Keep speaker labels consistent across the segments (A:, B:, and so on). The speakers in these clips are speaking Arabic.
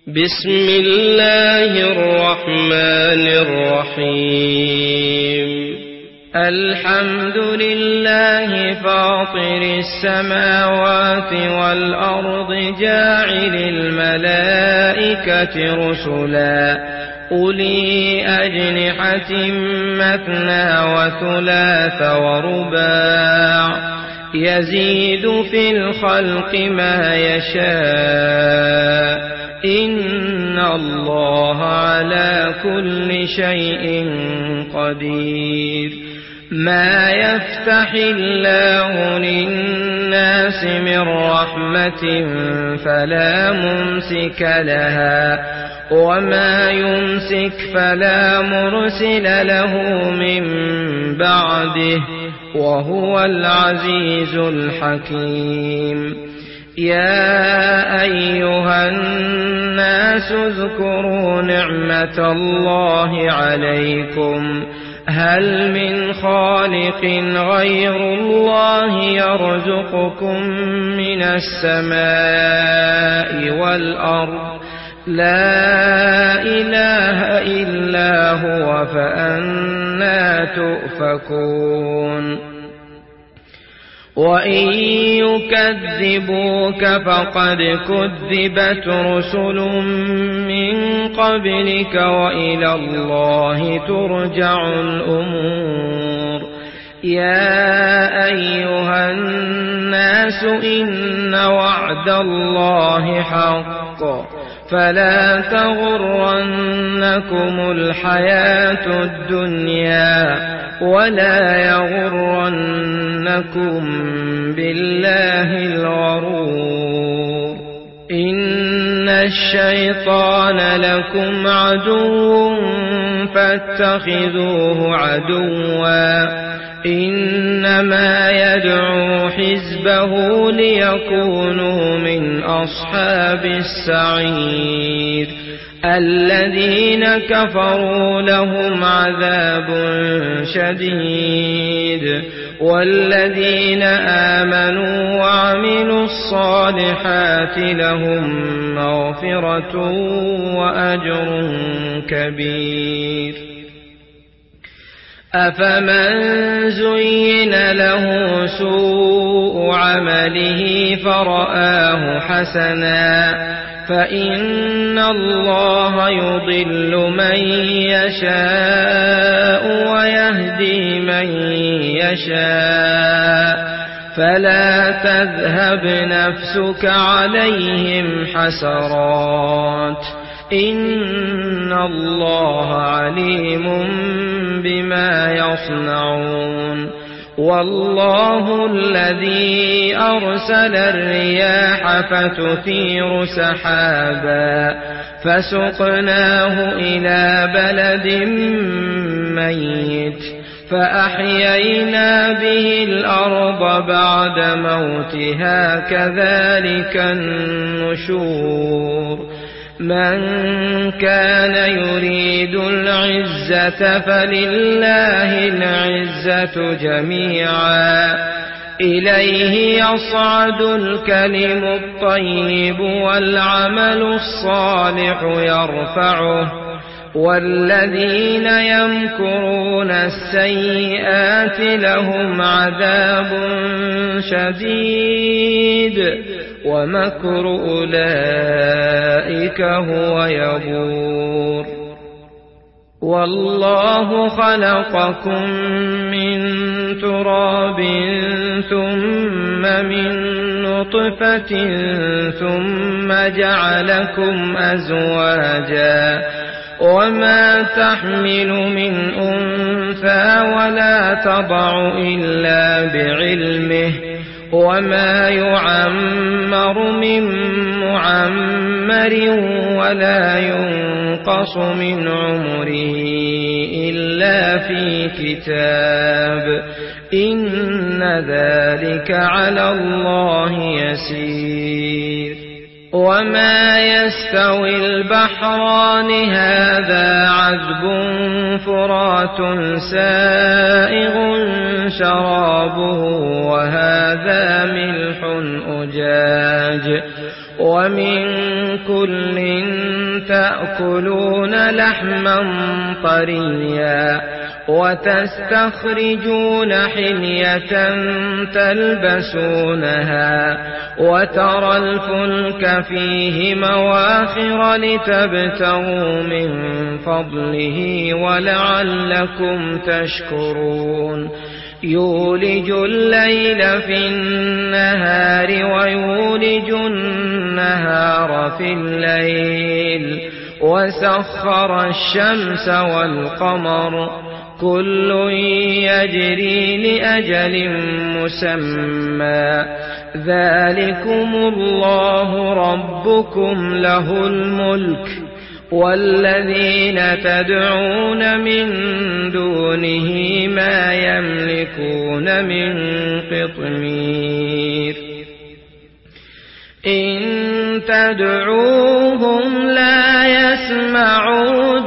A: بسم الله الرحمن الرحيم الحمد لله فاطر السماوات والأرض جاعل الملائكة رسلا أولي أجنحة مثنى وثلاث ورباع يزيد في الخلق ما يشاء إن الله على كل شيء قدير ما يفتح الله للناس من رحمة فلا ممسك لها وما يمسك فلا مرسل له من بعده وهو العزيز الحكيم يا أيها الناس اذكروا نعمة الله عليكم هل من خالق غير الله يرزقكم من السماء والأرض لا إله إلا هو فأنى تؤفكون وإن يكذبوك فقد كذبت رسل من قبلك وإلى الله ترجع الأمور يا أيها الناس إن وعد الله حق فلا تغرنكم الحياة الدنيا ولا يغرنكم بالله الغرور إن الشيطان لكم عدو فاتخذوه عدوا إنما يدعو حزبه ليكونوا من أصحاب السعير الذين كفروا لهم عذاب شديد والذين آمنوا وعملوا الصالحات لهم مغفرة وأجر كبير أفمن زين له سوء عمله فرآه حسنا فإن الله يضل من يشاء ويهدي من يشاء فلا تذهب نفسك عليهم حسرات إن الله عليم بما يصنعون والله الذي أرسل الرياح فتثير سحابا فسقناه إلى بلد ميت فأحيينا به الأرض بعد موتها كذلك النشور من كان يريد العزة فلله العزة جميعا إليه يصعد الكلم الطيب والعمل الصالح يرفعه والذين يمكرون السيئات لهم عذاب شديد ومكر أولئك هو يبور والله خلقكم من تراب ثم من نطفة ثم جعلكم أزواجا وما تحمل من أنثى ولا تضع إلا بعلمه وما يعمر من معمر ولا ينقص من عمره إلا في كتاب إن ذلك على الله يسير وما يستوي البحران هذا عذب فرات سائغ شرابه وهذا ملح أجاج ومن كل تأكلون لحما طريا وتستخرجون حلية تلبسونها وترى الفلك فيه مواخر لتبتغوا من فضله ولعلكم تشكرون يولج الليل في النهار ويولج النهار في الليل وسخر الشمس والقمر كل يجري لأجل مسمى ذلكم الله ربكم له الملك والذين تدعون من دونه ما يملكون من قطمير إن تدعوهم لا يسمعوا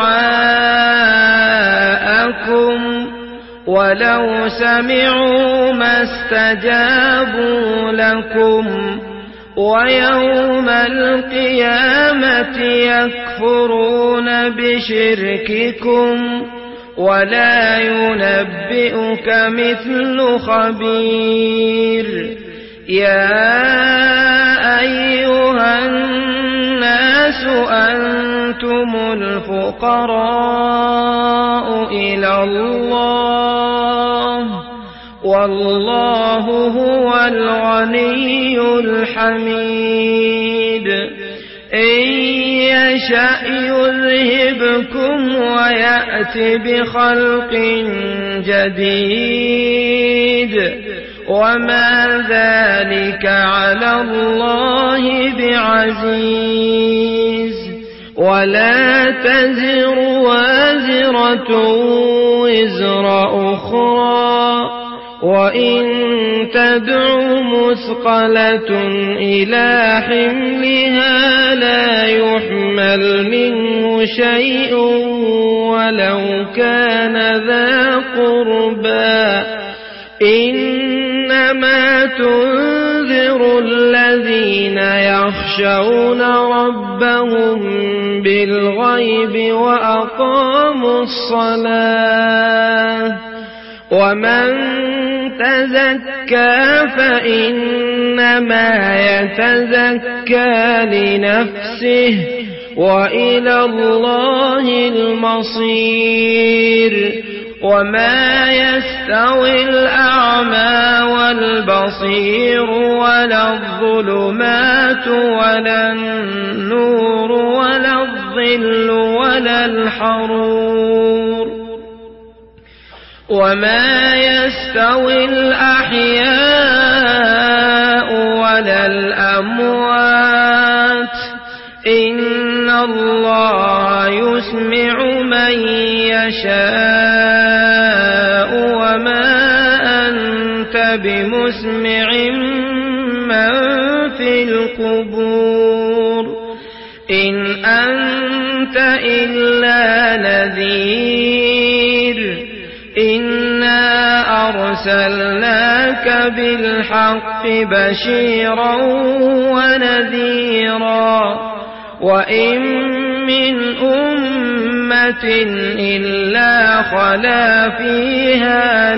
A: دعاءكم ولو سمعوا ما استجابوا لكم ويوم القيامة يكفرون بشرككم ولا ينبئك مثل خبير يا أيها الناس أنتم الفقراء إلى الله والله هو الغني الحميد إن يشأ يذهبكم ويأت بخلق جديد وما ذلك على الله بعزيز ولا تزر وازرة وزر أخرى وإن تدع مثقلة إلى حملها لا يحمل منه شيء ولو كان ذا قربى إنما تنذر الذين يخشون ربهم بالغيب وأقاموا الصلاة ومن تزكى فإنما يتزكى لنفسه وإلى الله المصير وما يستوي الأعمى والبصير ولا الظلمات ولا النور ولا الظل ولا الحرور وما يستوي الأحياء ولا الأموات إن الله يسمع من يشاء وما أنت بمسمع من في القبور إن أنت إلا نذير إنا أرسلناك بالحق بشيرا ونذيرا وإن من أمة إلا خلا فيها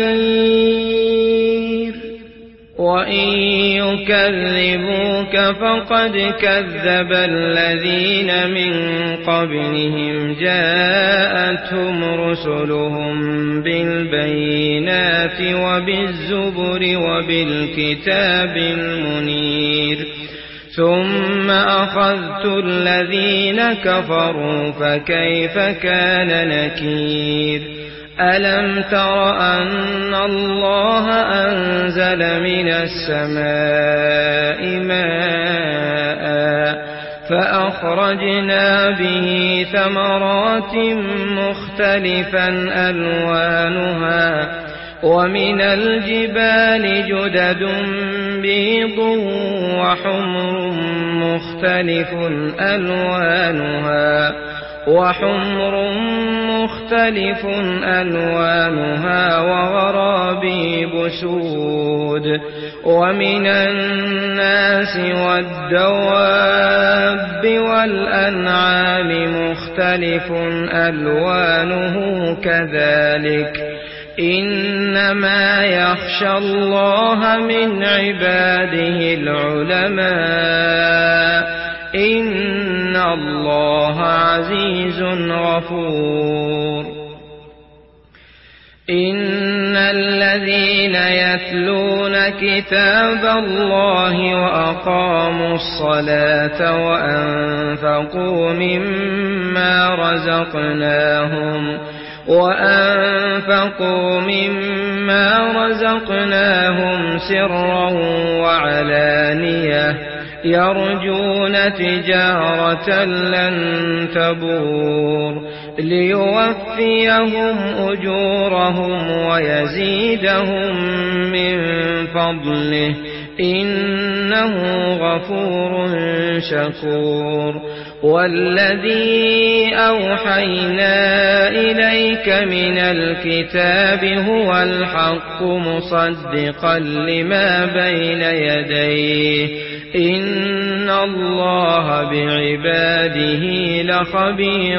A: نذير وإن يكذبوك فقد كذب الذين من قبلهم جاءتهم رسلهم بالبينات وبالزبر وبالكتاب المنير ثم أخذت الذين كفروا فكيف كان نكير ألم تر أن الله أنزل من السماء ماء فأخرجنا به ثمرات مختلفا ألوانها ومن الجبال جدد بيض وحمر مختلف ألوانها وغرابيب سود ومن الناس والدواب والأنعام مختلف ألوانه كذلك إنما يخشى الله من عباده العلماء إن الله عزيز غفور إن الذين يتلون كتاب الله وأقاموا الصلاة وأنفقوا مما رزقناهم سرا وعلانية يرجون تجارة لن تبور ليوفيهم أجورهم ويزيدهم من فضله إنه غفور شكور والذي أوحينا إليك من الكتاب هو الحق مصدقا لما بين يديه إن الله بعباده لخبير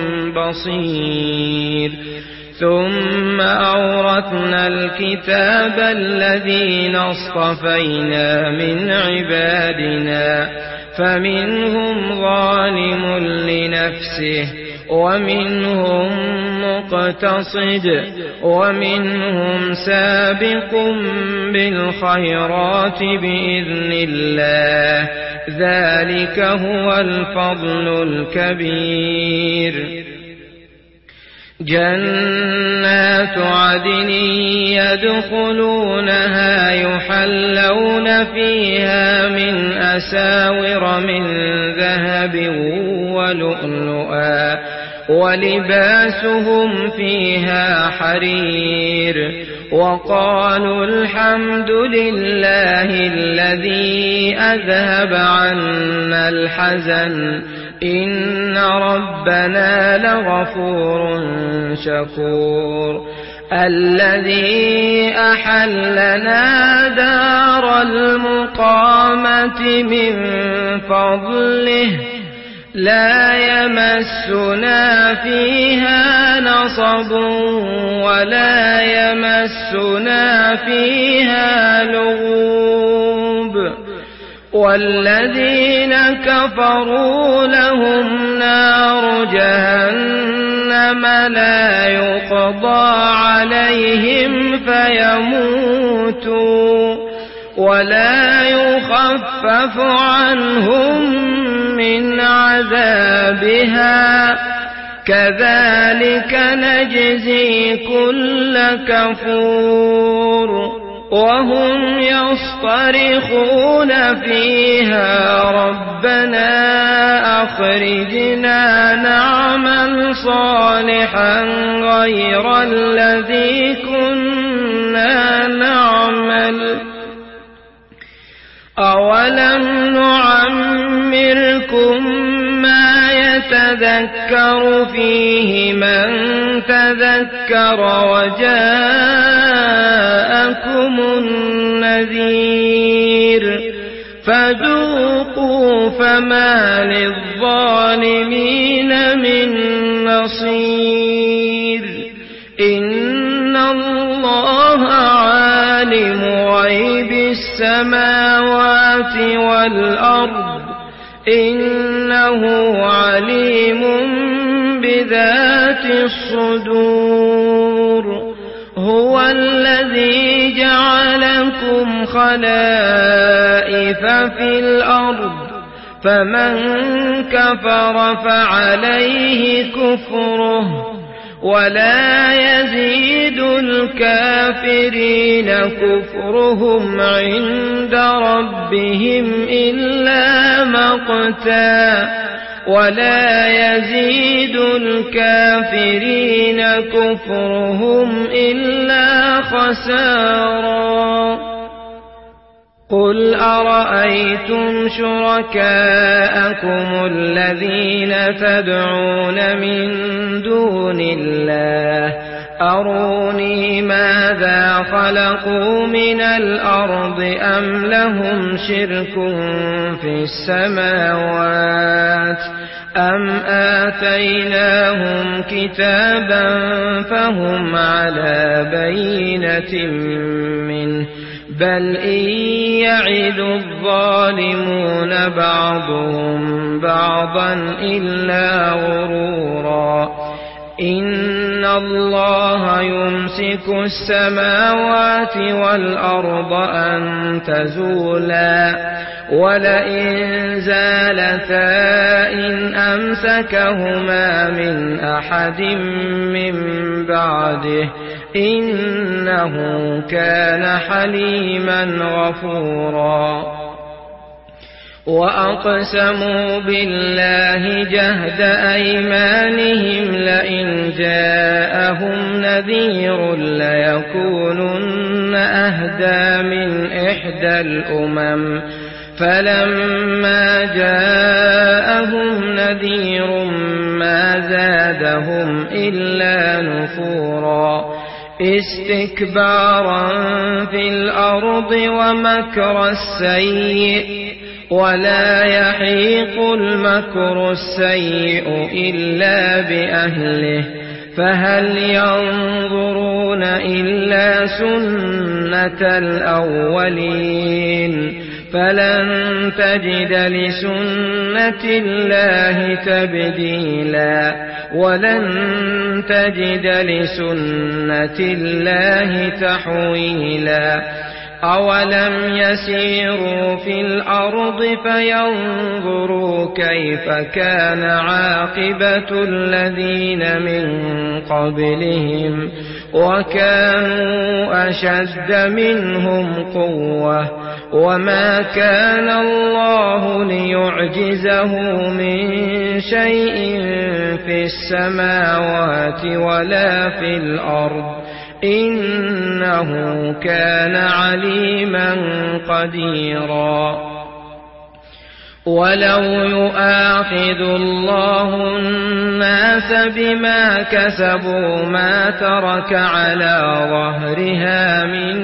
A: بصير ثم أورثنا الكتاب الذين اصطفينا من عبادنا فمنهم ظالم لنفسه ومنهم مقتصد ومنهم سابق بالخيرات بإذن الله ذلك هو الفضل الكبير جنات عدن يدخلونها يحلون فيها من أساور من ذهب ولؤلؤا ولباسهم فيها حرير وقالوا الحمد لله الذي أذهب عنا الحزن إن ربنا لغفور شكور الذي أحلنا دار المقامة من فضله لا يمسنا فيها نصب ولا يمسنا فيها لغوب والذين كفروا لهم نار جهنم لا يقضى عليهم فيموتوا ولا يخفف عنهم من عذابها كذلك نجزي كل كفور وهم يصطرخون فيها ربنا أخرجنا نعمل صالحا غير الذي كنا نعمل أولم نعمركم ما يتذكر فيه من تذكر وجاءكم النذير فذوقوا فما للظالمين من نصير إن الله عالم غيب السماوات والأرض إنه عليم بذات الصدور هو الذي جعلكم خلائف في الأرض فمن كفر فعليه كفره ولا يزيد الكافرين كفرهم عند ربهم إلا مقتا ولا يزيد الكافرين كفرهم إلا خسارا قل أرأيتم شركاءكم الذين تدعون من دون الله أروني ماذا خلقوا من الأرض أم لهم شرك في السماوات أم آتيناهم كتابا فهم على بينة منه بل إن يعد الظالمون بعضهم بعضا إلا غرورا إن الله يمسك السماوات والأرض أن تزولا ولئن زالتا إن أمسكهما من أحد من بعده إنه كان حليما غفورا وأقسموا بالله جهد أيمانهم لئن جاءهم نذير ليكونن أهدى من إحدى الأمم فلما جاءهم نذير ما زادهم إلا نفورا استكبارا في الأرض ومكر السيء ولا يحيق المكر السيء إلا بأهله فهل ينظرون إلا سنة الأولين فلن تجد لسنة الله تبديلا ولن تجد لسنة الله تحويلا أولم يسيروا في الأرض فينظروا كيف كان عاقبة الذين من قبلهم وكانوا أشد منهم قوة وما كان الله ليعجزه من شيء في السماوات ولا في الأرض إنه كان عليما قديرا ولو يؤاخذ الله الناس بما كسبوا ما ترك على ظهرها من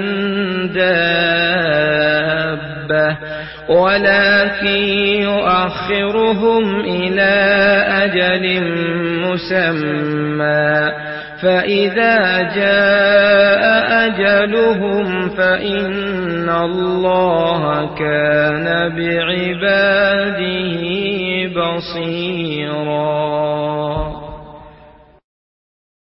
A: دابة ولكن يؤخرهم إلى أجل مسمى فإذا جاء أجلهم فإن الله كان بعباده بصيرا